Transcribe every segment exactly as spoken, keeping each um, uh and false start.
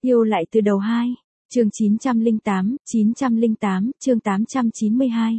Yêu lại từ đầu hai. Chương chín trăm lẻ tám, chín trăm lẻ tám, chương tám trăm chín mươi hai.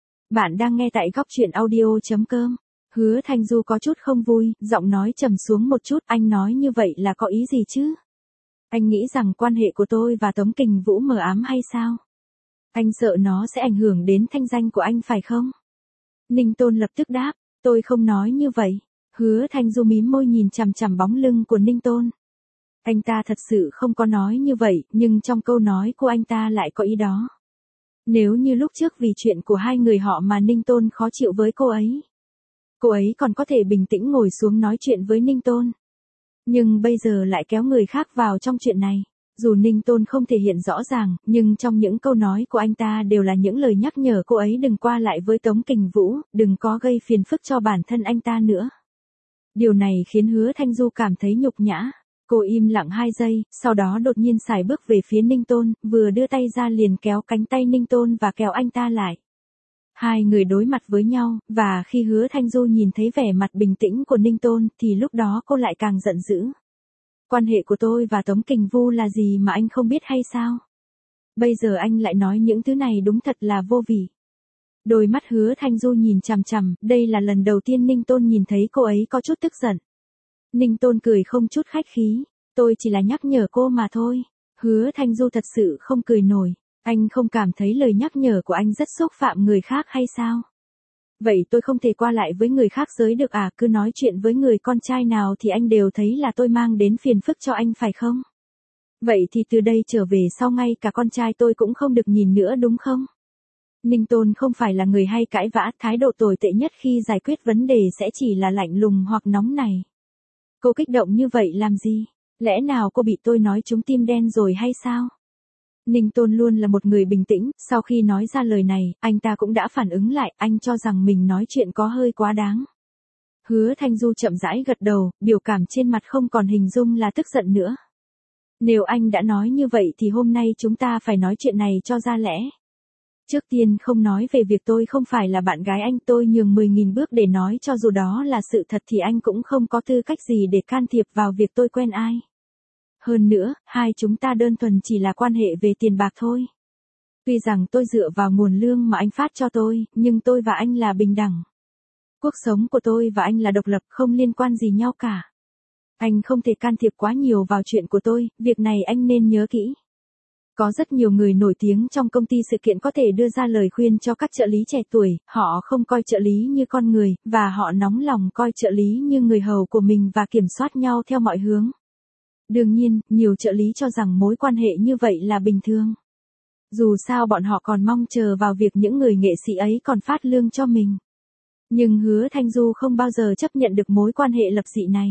Bạn đang nghe tại góc truyện audio chấm com. Hứa Thanh Du có chút không vui, giọng nói trầm xuống một chút, anh nói như vậy là có ý gì chứ? Anh nghĩ rằng quan hệ của tôi và Tống Kình Vũ mờ ám hay sao? Anh sợ nó sẽ ảnh hưởng đến thanh danh của anh phải không? Ninh Tôn lập tức đáp, tôi không nói như vậy. Hứa Thanh Du mím môi nhìn chằm chằm bóng lưng của Ninh Tôn. Anh ta thật sự không có nói như vậy, nhưng trong câu nói của anh ta lại có ý đó. Nếu như lúc trước vì chuyện của hai người họ mà Ninh Tôn khó chịu với cô ấy, cô ấy còn có thể bình tĩnh ngồi xuống nói chuyện với Ninh Tôn. Nhưng bây giờ lại kéo người khác vào trong chuyện này. Dù Ninh Tôn không thể hiện rõ ràng, nhưng trong những câu nói của anh ta đều là những lời nhắc nhở cô ấy đừng qua lại với Tống Kình Vũ, đừng có gây phiền phức cho bản thân anh ta nữa. Điều này khiến Hứa Thanh Du cảm thấy nhục nhã. Cô im lặng hai giây, sau đó đột nhiên sải bước về phía Ninh Tôn, vừa đưa tay ra liền kéo cánh tay Ninh Tôn và kéo anh ta lại. Hai người đối mặt với nhau, và khi Hứa Thanh Du nhìn thấy vẻ mặt bình tĩnh của Ninh Tôn thì lúc đó cô lại càng giận dữ. Quan hệ của tôi và Tống Kình Vũ là gì mà anh không biết hay sao? Bây giờ anh lại nói những thứ này đúng thật là vô vị. Đôi mắt Hứa Thanh Du nhìn chằm chằm, đây là lần đầu tiên Ninh Tôn nhìn thấy cô ấy có chút tức giận. Ninh Tôn cười không chút khách khí, tôi chỉ là nhắc nhở cô mà thôi. Hứa Thanh Du thật sự không cười nổi, anh không cảm thấy lời nhắc nhở của anh rất xúc phạm người khác hay sao? Vậy tôi không thể qua lại với người khác giới được à, cứ nói chuyện với người con trai nào thì anh đều thấy là tôi mang đến phiền phức cho anh phải không? Vậy thì từ đây trở về sau ngay cả con trai tôi cũng không được nhìn nữa đúng không? Ninh Tôn không phải là người hay cãi vã, thái độ tồi tệ nhất khi giải quyết vấn đề sẽ chỉ là lạnh lùng hoặc nóng này. Cô kích động như vậy làm gì? Lẽ nào cô bị tôi nói trúng tim đen rồi hay sao? Ninh Tôn luôn là một người bình tĩnh, sau khi nói ra lời này, anh ta cũng đã phản ứng lại, anh cho rằng mình nói chuyện có hơi quá đáng. Hứa Thanh Du chậm rãi gật đầu, biểu cảm trên mặt không còn hình dung là tức giận nữa. Nếu anh đã nói như vậy thì hôm nay chúng ta phải nói chuyện này cho ra lẽ. Trước tiên không nói về việc tôi không phải là bạn gái anh, tôi nhường mười nghìn bước để nói cho dù đó là sự thật thì anh cũng không có tư cách gì để can thiệp vào việc tôi quen ai. Hơn nữa, hai chúng ta đơn thuần chỉ là quan hệ về tiền bạc thôi. Tuy rằng tôi dựa vào nguồn lương mà anh phát cho tôi, nhưng tôi và anh là bình đẳng. Cuộc sống của tôi và anh là độc lập, không liên quan gì nhau cả. Anh không thể can thiệp quá nhiều vào chuyện của tôi, việc này anh nên nhớ kỹ. Có rất nhiều người nổi tiếng trong công ty sự kiện có thể đưa ra lời khuyên cho các trợ lý trẻ tuổi, họ không coi trợ lý như con người, và họ nóng lòng coi trợ lý như người hầu của mình và kiểm soát nhau theo mọi hướng. Đương nhiên, nhiều trợ lý cho rằng mối quan hệ như vậy là bình thường. Dù sao bọn họ còn mong chờ vào việc những người nghệ sĩ ấy còn phát lương cho mình. Nhưng Hứa Thanh Du không bao giờ chấp nhận được mối quan hệ lập dị này.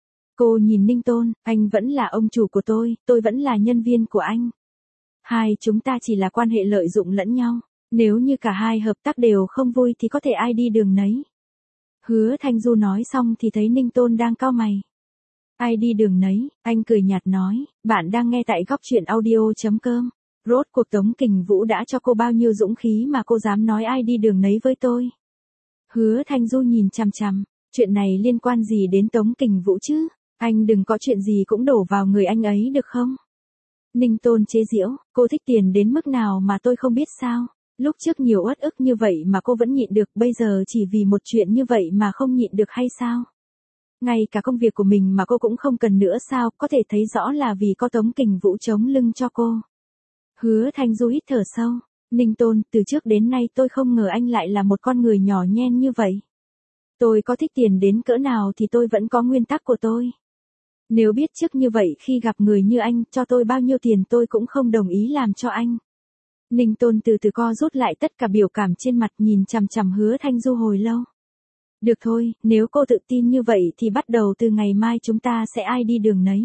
Cô nhìn Ninh Tôn, anh vẫn là ông chủ của tôi, tôi vẫn là nhân viên của anh. Hai chúng ta chỉ là quan hệ lợi dụng lẫn nhau, nếu như cả hai hợp tác đều không vui thì có thể ai đi đường nấy. Hứa Thanh Du nói xong thì thấy Ninh Tôn đang cau mày. Ai đi đường nấy, anh cười nhạt nói, bạn đang nghe tại góc truyện audio chấm com. Rốt cuộc Tống Kình Vũ đã cho cô bao nhiêu dũng khí mà cô dám nói ai đi đường nấy với tôi. Hứa Thanh Du nhìn chằm chằm, chuyện này liên quan gì đến Tống Kình Vũ chứ, anh đừng có chuyện gì cũng đổ vào người anh ấy được không? Ninh Tôn chế giễu, cô thích tiền đến mức nào mà tôi không biết sao, lúc trước nhiều uất ức như vậy mà cô vẫn nhịn được, bây giờ chỉ vì một chuyện như vậy mà không nhịn được hay sao? Ngay cả công việc của mình mà cô cũng không cần nữa sao, có thể thấy rõ là vì có Tống Kình Vũ chống lưng cho cô. Hứa Thanh Du hít thở sâu, Ninh Tôn, từ trước đến nay tôi không ngờ anh lại là một con người nhỏ nhen như vậy. Tôi có thích tiền đến cỡ nào thì tôi vẫn có nguyên tắc của tôi. Nếu biết trước như vậy khi gặp người như anh, cho tôi bao nhiêu tiền tôi cũng không đồng ý làm cho anh. Ninh Tôn từ từ co rút lại tất cả biểu cảm trên mặt, nhìn chằm chằm Hứa Thanh Du hồi lâu. Được thôi, nếu cô tự tin như vậy thì bắt đầu từ ngày mai chúng ta sẽ ai đi đường nấy.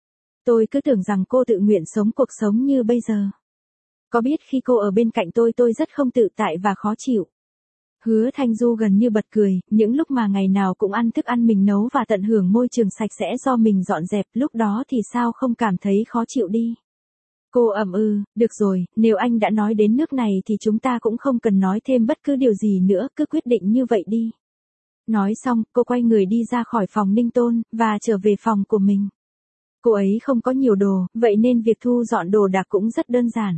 Tôi cứ tưởng rằng cô tự nguyện sống cuộc sống như bây giờ. Có biết khi cô ở bên cạnh tôi tôi rất không tự tại và khó chịu. Hứa Thanh Du gần như bật cười, những lúc mà ngày nào cũng ăn thức ăn mình nấu và tận hưởng môi trường sạch sẽ do mình dọn dẹp, lúc đó thì sao không cảm thấy khó chịu đi. Cô ậm ừ, được rồi, nếu anh đã nói đến nước này thì chúng ta cũng không cần nói thêm bất cứ điều gì nữa, cứ quyết định như vậy đi. Nói xong, cô quay người đi ra khỏi phòng Ninh Tôn, và trở về phòng của mình. Cô ấy không có nhiều đồ, vậy nên việc thu dọn đồ đạc cũng rất đơn giản.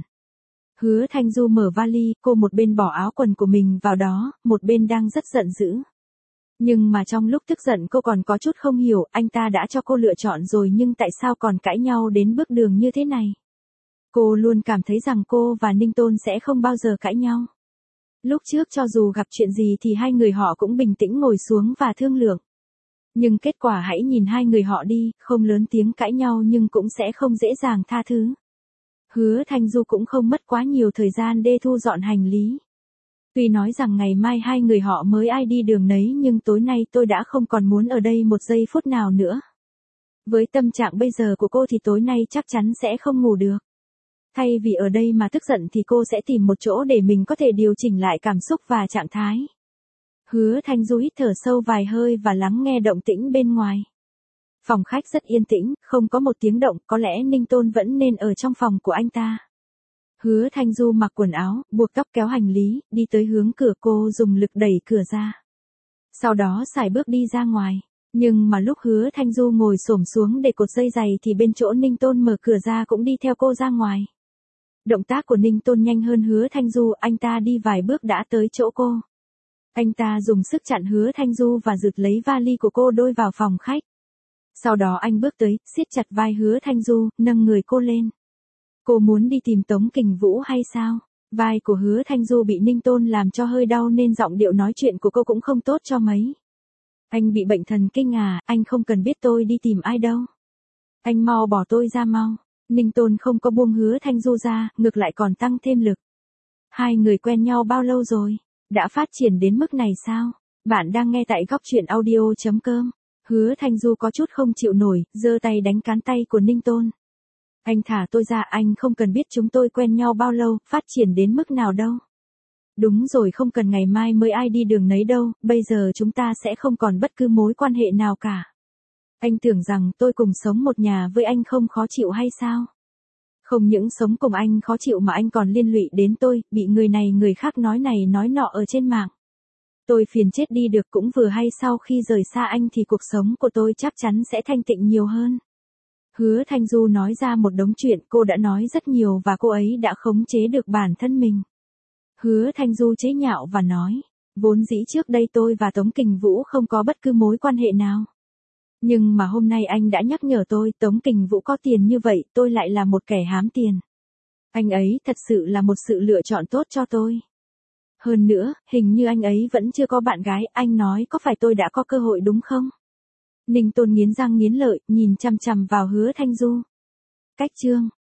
Hứa Thanh Du mở vali, cô một bên bỏ áo quần của mình vào đó, một bên đang rất giận dữ. Nhưng mà trong lúc tức giận cô còn có chút không hiểu, anh ta đã cho cô lựa chọn rồi nhưng tại sao còn cãi nhau đến bước đường như thế này. Cô luôn cảm thấy rằng cô và Ninh Tôn sẽ không bao giờ cãi nhau. Lúc trước cho dù gặp chuyện gì thì hai người họ cũng bình tĩnh ngồi xuống và thương lượng. Nhưng kết quả hãy nhìn hai người họ đi, không lớn tiếng cãi nhau nhưng cũng sẽ không dễ dàng tha thứ. Hứa Thanh Du cũng không mất quá nhiều thời gian để thu dọn hành lý. Tuy nói rằng ngày mai hai người họ mới ai đi đường nấy nhưng tối nay tôi đã không còn muốn ở đây một giây phút nào nữa. Với tâm trạng bây giờ của cô thì tối nay chắc chắn sẽ không ngủ được. Thay vì ở đây mà tức giận thì cô sẽ tìm một chỗ để mình có thể điều chỉnh lại cảm xúc và trạng thái. Hứa Thanh Du hít thở sâu vài hơi và lắng nghe động tĩnh bên ngoài. Phòng khách rất yên tĩnh, không có một tiếng động, có lẽ Ninh Tôn vẫn nên ở trong phòng của anh ta. Hứa Thanh Du mặc quần áo, buộc tóc kéo hành lý, đi tới hướng cửa, cô dùng lực đẩy cửa ra. Sau đó sải bước đi ra ngoài. Nhưng mà lúc Hứa Thanh Du ngồi xổm xuống để cột dây giày thì bên chỗ Ninh Tôn mở cửa ra cũng đi theo cô ra ngoài. Động tác của Ninh Tôn nhanh hơn Hứa Thanh Du, anh ta đi vài bước đã tới chỗ cô. Anh ta dùng sức chặn Hứa Thanh Du và giật lấy vali của cô đôi vào phòng khách. Sau đó anh bước tới, siết chặt vai Hứa Thanh Du, nâng người cô lên. Cô muốn đi tìm Tống Kình Vũ hay sao? Vai của Hứa Thanh Du bị Ninh Tôn làm cho hơi đau nên giọng điệu nói chuyện của cô cũng không tốt cho mấy. Anh bị bệnh thần kinh à, anh không cần biết tôi đi tìm ai đâu. Anh mau bỏ tôi ra mau. Ninh Tôn không có buông Hứa Thanh Du ra, ngược lại còn tăng thêm lực. Hai người quen nhau bao lâu rồi? Đã phát triển đến mức này sao? Bạn đang nghe tại góc truyện audio chấm com. Hứa Thanh Du có chút không chịu nổi, giơ tay đánh cán tay của Ninh Tôn. Anh thả tôi ra, anh không cần biết chúng tôi quen nhau bao lâu, phát triển đến mức nào đâu. Đúng rồi, không cần ngày mai mới ai đi đường nấy đâu, bây giờ chúng ta sẽ không còn bất cứ mối quan hệ nào cả. Anh tưởng rằng tôi cùng sống một nhà với anh không khó chịu hay sao? Không những sống cùng anh khó chịu mà anh còn liên lụy đến tôi, bị người này người khác nói này nói nọ ở trên mạng. Tôi phiền chết đi được, cũng vừa hay sau khi rời xa anh thì cuộc sống của tôi chắc chắn sẽ thanh tịnh nhiều hơn. Hứa Thanh Du nói ra một đống chuyện, cô đã nói rất nhiều và cô ấy đã khống chế được bản thân mình. Hứa Thanh Du chế nhạo và nói, vốn dĩ trước đây tôi và Tống Kình Vũ không có bất cứ mối quan hệ nào. Nhưng mà hôm nay anh đã nhắc nhở tôi, Tống Kình Vũ có tiền như vậy, tôi lại là một kẻ hám tiền. Anh ấy thật sự là một sự lựa chọn tốt cho tôi. Hơn nữa, hình như anh ấy vẫn chưa có bạn gái, anh nói có phải tôi đã có cơ hội đúng không? Ninh Tôn nghiến răng nghiến lợi, nhìn chằm chằm vào Hứa Thanh Du. Cách chương